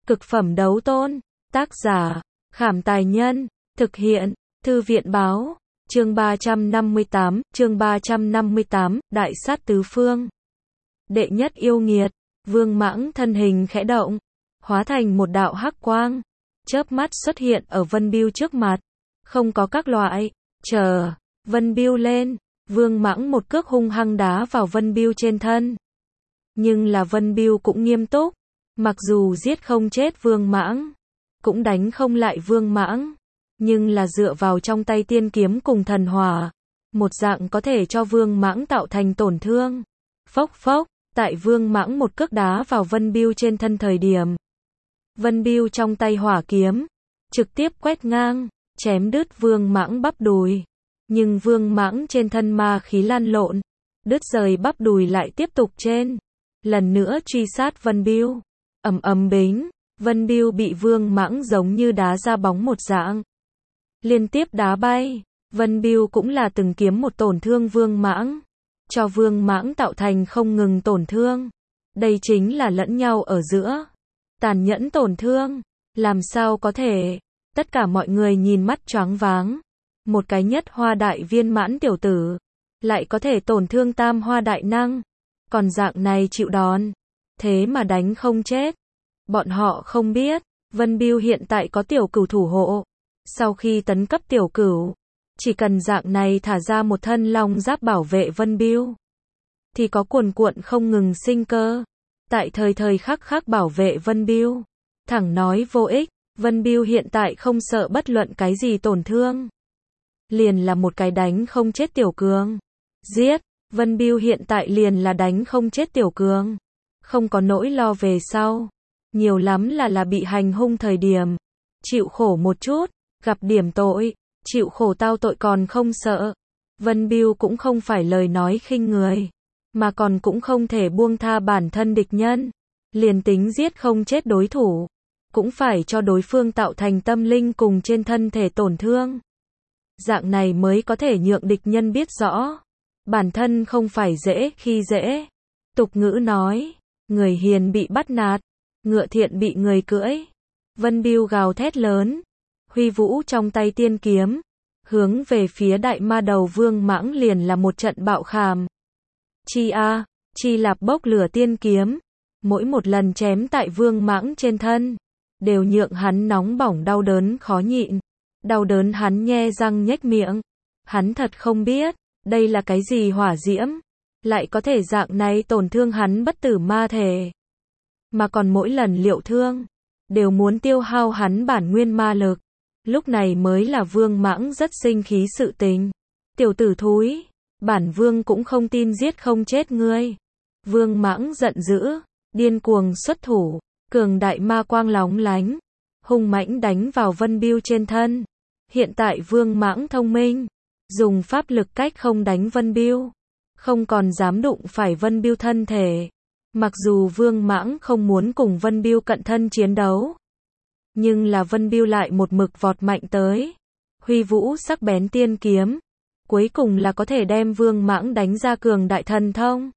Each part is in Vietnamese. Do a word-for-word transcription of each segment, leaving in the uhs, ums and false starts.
Cực phẩm đấu tôn. Tác giả, Khảm Tài Nhân. Thực hiện, Thư viện Báo. Chương ba trăm năm mươi tám, chương ba trăm năm mươi tám, Đại sát tứ phương. Đệ nhất yêu nghiệt, Vương Mãng thân hình khẽ động, hóa thành một đạo hắc quang, chớp mắt xuất hiện ở Vân Bưu trước mặt. Không có các loại, chờ, Vân Bưu lên, Vương Mãng một cước hung hăng đá vào Vân Bưu trên thân. Nhưng là Vân Bưu cũng nghiêm túc, mặc dù giết không chết Vương Mãng, cũng đánh không lại Vương Mãng, nhưng là dựa vào trong tay tiên kiếm cùng thần hỏa, một dạng có thể cho Vương Mãng tạo thành tổn thương. Phốc phốc, tại Vương Mãng một cước đá vào Vân Bưu trên thân thời điểm, Vân Bưu trong tay hỏa kiếm, trực tiếp quét ngang, chém đứt Vương Mãng bắp đùi. Nhưng Vương Mãng trên thân ma khí lan lộn, đứt rời bắp đùi lại tiếp tục trên, lần nữa truy sát Vân Bưu. Ầm ầm bính, Vân Bưu bị Vương Mãng giống như đá ra bóng một dạng, liên tiếp đá bay. Vân Bưu cũng là từng kiếm một tổn thương Vương Mãng, cho Vương Mãng tạo thành không ngừng tổn thương. Đây chính là lẫn nhau ở giữa tàn nhẫn tổn thương, làm sao có thể? Tất cả mọi người nhìn mắt choáng váng. Một cái nhất hoa đại viên mãn tiểu tử, lại có thể tổn thương tam hoa đại năng, còn dạng này chịu đòn, thế mà đánh không chết. Bọn họ không biết, Vân Bưu hiện tại có tiểu cửu thủ hộ. Sau khi tấn cấp tiểu cửu, chỉ cần dạng này thả ra một thân long giáp bảo vệ Vân Bưu, thì có cuồn cuộn không ngừng sinh cơ, tại thời thời khắc khắc bảo vệ Vân Bưu. Thẳng nói vô ích, Vân Bưu hiện tại không sợ bất luận cái gì tổn thương, liền là một cái đánh không chết tiểu cường. Giết, Vân Bưu hiện tại liền là đánh không chết tiểu cường, không có nỗi lo về sau, nhiều lắm là là bị hành hung thời điểm, chịu khổ một chút, gặp điểm tội, chịu khổ tao tội còn không sợ. Vân Bưu cũng không phải lời nói khinh người, mà còn cũng không thể buông tha bản thân địch nhân, liền tính giết không chết đối thủ, cũng phải cho đối phương tạo thành tâm linh cùng trên thân thể tổn thương. Dạng này mới có thể nhượng địch nhân biết rõ, bản thân không phải dễ khi dễ. Tục ngữ nói, người hiền bị bắt nạt, ngựa thiện bị người cưỡi. Vân Bưu gào thét lớn, huy vũ trong tay tiên kiếm, hướng về phía đại ma đầu Vương Mãng liền là một trận bạo khàm. Chi a, chi lạp bốc lửa tiên kiếm, mỗi một lần chém tại Vương Mãng trên thân, đều nhượng hắn nóng bỏng đau đớn khó nhịn. Đau đớn hắn nhe răng nhếch miệng. Hắn thật không biết, đây là cái gì hỏa diễm, lại có thể dạng này tổn thương hắn bất tử ma thể. Mà còn mỗi lần liệu thương, đều muốn tiêu hao hắn bản nguyên ma lực. Lúc này mới là Vương Mãng rất sinh khí sự tình. Tiểu tử thúi, bản Vương cũng không tin giết không chết ngươi. Vương Mãng giận dữ, điên cuồng xuất thủ, cường đại ma quang lóng lánh, hung mãnh đánh vào Vân Bưu trên thân. Hiện tại Vương Mãng thông minh, dùng pháp lực cách không đánh Vân Bưu, không còn dám đụng phải Vân Bưu thân thể. Mặc dù Vương Mãng không muốn cùng Vân Bưu cận thân chiến đấu, nhưng là Vân Bưu lại một mực vọt mạnh tới, huy vũ sắc bén tiên kiếm, cuối cùng là có thể đem Vương Mãng đánh ra cường đại thần thông,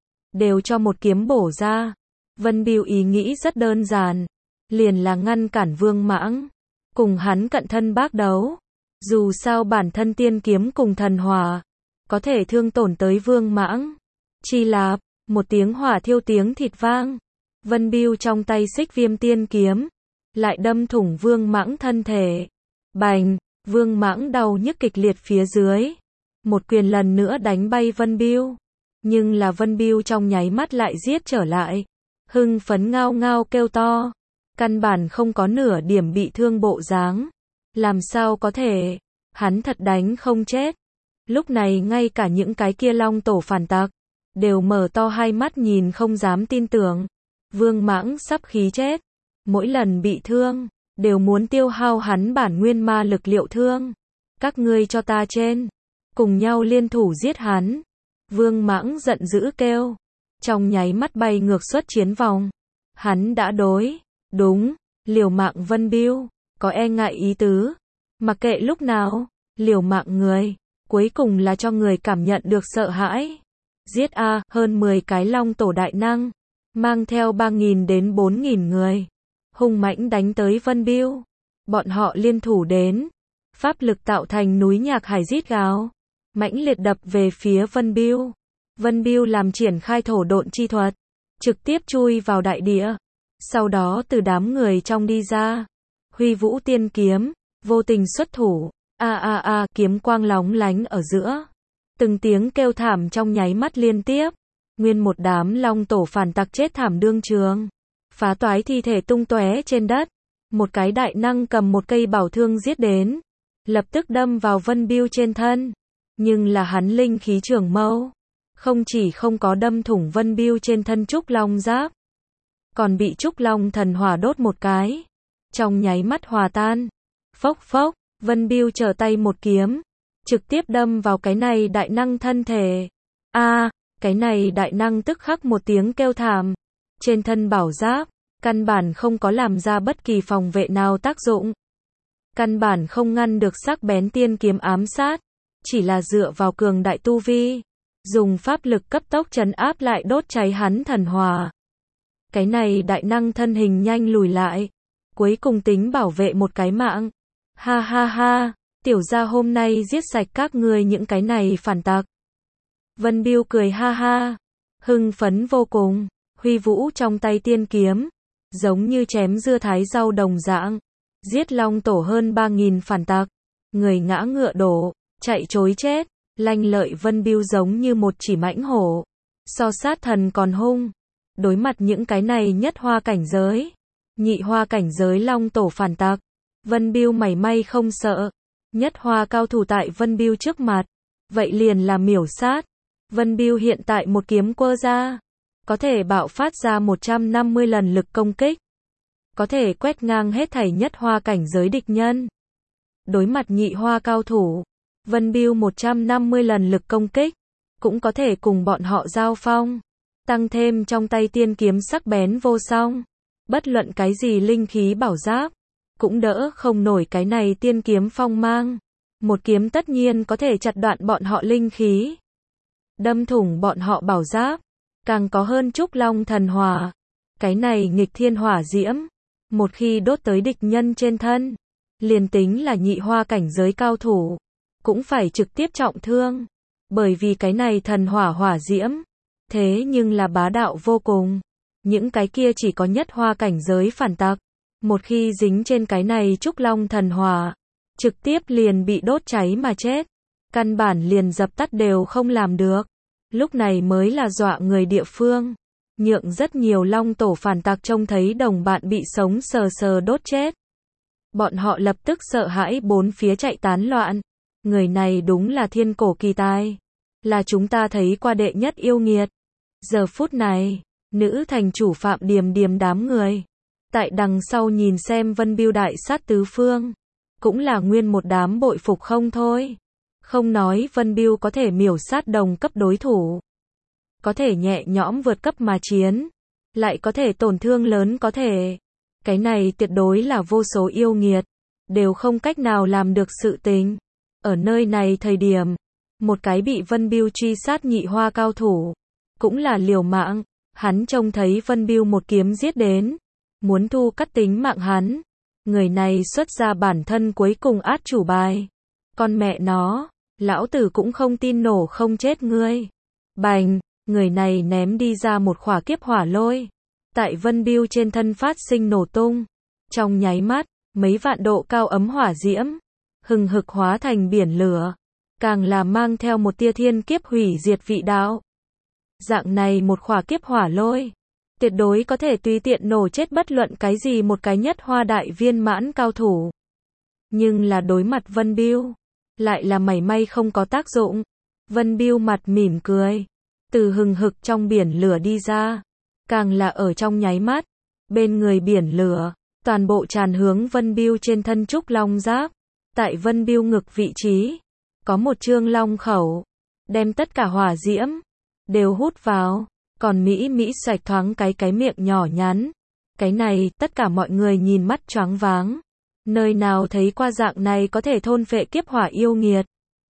đều cho một kiếm bổ ra. Vân Bưu ý nghĩ rất đơn giản, liền là ngăn cản Vương Mãng, cùng hắn cận thân bác đấu. Dù sao bản thân tiên kiếm cùng thần hỏa, có thể thương tổn tới Vương Mãng. Chi lạp, một tiếng hỏa thiêu tiếng thịt vang, Vân Bưu trong tay xích viêm tiên kiếm, lại đâm thủng Vương Mãng thân thể. Bành, Vương Mãng đau nhức kịch liệt phía dưới, một quyền lần nữa đánh bay Vân Bưu. Nhưng là Vân Bưu trong nháy mắt lại giết trở lại, hưng phấn ngao ngao kêu to, căn bản không có nửa điểm bị thương bộ dáng. Làm sao có thể, hắn thật đánh không chết. Lúc này ngay cả những cái kia long tổ phản tặc, đều mở to hai mắt nhìn không dám tin tưởng. Vương Mãng sắp khí chết, mỗi lần bị thương, đều muốn tiêu hao hắn bản nguyên ma lực liệu thương. Các ngươi cho ta trên, cùng nhau liên thủ giết hắn. Vương Mãng giận dữ kêu, trong nháy mắt bay ngược xuất chiến vòng. Hắn đã đối, đúng, liều mạng Vân Bưu, có e ngại ý tứ. Mặc kệ lúc nào, liều mạng người, cuối cùng là cho người cảm nhận được sợ hãi. Giết a, à, hơn mười cái long tổ đại năng, mang theo ba nghìn đến bốn nghìn người, hung mãnh đánh tới Vân Biêu. Bọn họ liên thủ đến, pháp lực tạo thành núi nhạc hải rít gào, mãnh liệt đập về phía Vân Biêu. Vân Biêu làm triển khai thổ độn chi thuật, trực tiếp chui vào đại địa. Sau đó từ đám người trong đi ra, huy vũ tiên kiếm, vô tình xuất thủ, a a a, kiếm quang lóng lánh ở giữa. Từng tiếng kêu thảm trong nháy mắt liên tiếp, nguyên một đám long tổ phản tặc chết thảm đương trường, phá toái thi thể tung tóe trên đất. Một cái đại năng cầm một cây bảo thương giết đến, lập tức đâm vào Vân Biêu trên thân, nhưng là hắn linh khí trường mâu, không chỉ không có đâm thủng Vân Biêu trên thân trúc long giáp, còn bị trúc long thần hỏa đốt một cái, trong nháy mắt hòa tan. Phốc phốc, Vân Biêu trở tay một kiếm, trực tiếp đâm vào cái này đại năng thân thể. A, cái này đại năng tức khắc một tiếng kêu thảm, trên thân bảo giáp, căn bản không có làm ra bất kỳ phòng vệ nào tác dụng. Căn bản không ngăn được sắc bén tiên kiếm ám sát, chỉ là dựa vào cường đại tu vi, dùng pháp lực cấp tốc trấn áp lại đốt cháy hắn thần hỏa. Cái này đại năng thân hình nhanh lùi lại, cuối cùng tính bảo vệ một cái mạng. Ha ha ha, tiểu gia hôm nay giết sạch các ngươi những cái này phản tặc. Vân Biêu cười ha ha, hưng phấn vô cùng, huy vũ trong tay tiên kiếm, giống như chém dưa thái rau đồng dạng, giết long tổ hơn ba nghìn phản tặc, người ngã ngựa đổ, chạy trối chết. Lanh lợi Vân Biêu giống như một chỉ mãnh hổ, so sát thần còn hung. Đối mặt những cái này nhất hoa cảnh giới, nhị hoa cảnh giới long tổ phản tặc, Vân Biêu mảy may không sợ. Nhất hoa cao thủ tại Vân Biêu trước mặt, vậy liền là miểu sát. Vân Biêu hiện tại một kiếm quơ ra, có thể bạo phát ra một trăm năm mươi lần lực công kích, có thể quét ngang hết thảy nhất hoa cảnh giới địch nhân. Đối mặt nhị hoa cao thủ, Vân Biêu một trăm năm mươi lần lực công kích, cũng có thể cùng bọn họ giao phong. Tăng thêm trong tay tiên kiếm sắc bén vô song, bất luận cái gì linh khí bảo giáp, cũng đỡ không nổi cái này tiên kiếm phong mang. Một kiếm tất nhiên có thể chặt đoạn bọn họ linh khí, đâm thủng bọn họ bảo giáp, càng có hơn trúc long thần hỏa. Cái này nghịch thiên hỏa diễm, một khi đốt tới địch nhân trên thân, liền tính là nhị hoa cảnh giới cao thủ, cũng phải trực tiếp trọng thương. Bởi vì cái này thần hỏa hỏa diễm, thế nhưng là bá đạo vô cùng. Những cái kia chỉ có nhất hoa cảnh giới phản tặc, một khi dính trên cái này trúc long thần hỏa, trực tiếp liền bị đốt cháy mà chết. Căn bản liền dập tắt đều không làm được. Lúc này mới là dọa người địa phương, nhượng rất nhiều long tổ phản tặc trông thấy đồng bạn bị sống sờ sờ đốt chết. Bọn họ lập tức sợ hãi bốn phía chạy tán loạn. Người này đúng là thiên cổ kỳ tài, là chúng ta thấy qua đệ nhất yêu nghiệt. Giờ phút này, nữ thành chủ Phạm Điềm Điềm đám người tại đằng sau nhìn xem Vân Biêu đại sát tứ phương, cũng là nguyên một đám bội phục không thôi. Không nói Vân Biêu có thể miểu sát đồng cấp đối thủ, có thể nhẹ nhõm vượt cấp mà chiến, lại có thể tổn thương lớn có thể. Cái này tuyệt đối là vô số yêu nghiệt đều không cách nào làm được sự tình. Ở nơi này thời điểm, một cái bị Vân Biêu truy sát nhị hoa cao thủ, cũng là liều mạng. Hắn trông thấy Vân Biêu một kiếm giết đến, muốn thu cắt tính mạng hắn. Người này xuất ra bản thân cuối cùng át chủ bài. Con mẹ nó, lão tử cũng không tin nổ không chết ngươi. Bành, người này ném đi ra một khỏa kiếp hỏa lôi, tại Vân Biêu trên thân phát sinh nổ tung. Trong nháy mắt, mấy vạn độ cao ấm hỏa diễm, hừng hực hóa thành biển lửa, càng là mang theo một tia thiên kiếp hủy diệt vị đạo. Dạng này một khỏa kiếp hỏa lôi, tuyệt đối có thể tùy tiện nổ chết bất luận cái gì một cái nhất hoa đại viên mãn cao thủ. Nhưng là đối mặt Vân Biêu, lại là mảy may không có tác dụng. Vân Biêu mặt mỉm cười, từ hừng hực trong biển lửa đi ra, càng là ở trong nháy mắt, bên người biển lửa, toàn bộ tràn hướng Vân Biêu trên thân trúc long giáp. Tại Vân Biêu ngực vị trí, có một trương long khẩu, đem tất cả hỏa diễm đều hút vào, còn Mỹ Mỹ xoạch thoáng cái cái miệng nhỏ nhắn. Cái này, tất cả mọi người nhìn mắt choáng váng. Nơi nào thấy qua dạng này có thể thôn phệ kiếp hỏa yêu nghiệt.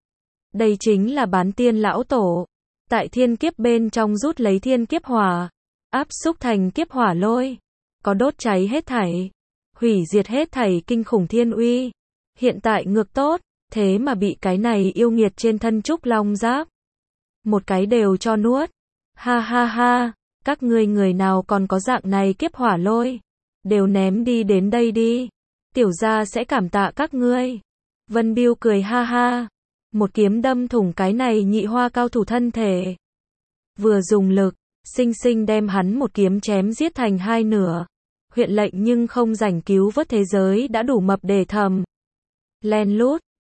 Đây chính là bán tiên lão tổ, tại thiên kiếp bên trong rút lấy thiên kiếp hỏa, áp xúc thành kiếp hỏa lôi, có đốt cháy hết thảy, hủy diệt hết thảy kinh khủng thiên uy. Hiện tại ngược tốt, thế mà bị cái này yêu nghiệt trên thân trúc long giáp. Một cái đều cho nuốt. Ha ha ha, các ngươi người nào còn có dạng này kiếp hỏa lôi. Đều ném đi đến đây đi. Tiểu gia sẽ cảm tạ các ngươi. Vân Biêu cười ha ha. Một kiếm đâm thủng cái này nhị hoa cao thủ thân thể. Vừa dùng lực, sinh sinh đem hắn một kiếm chém giết thành hai nửa. Huyện lệnh nhưng không rảnh cứu vớt thế giới đã đủ mập để thầm. Len lút,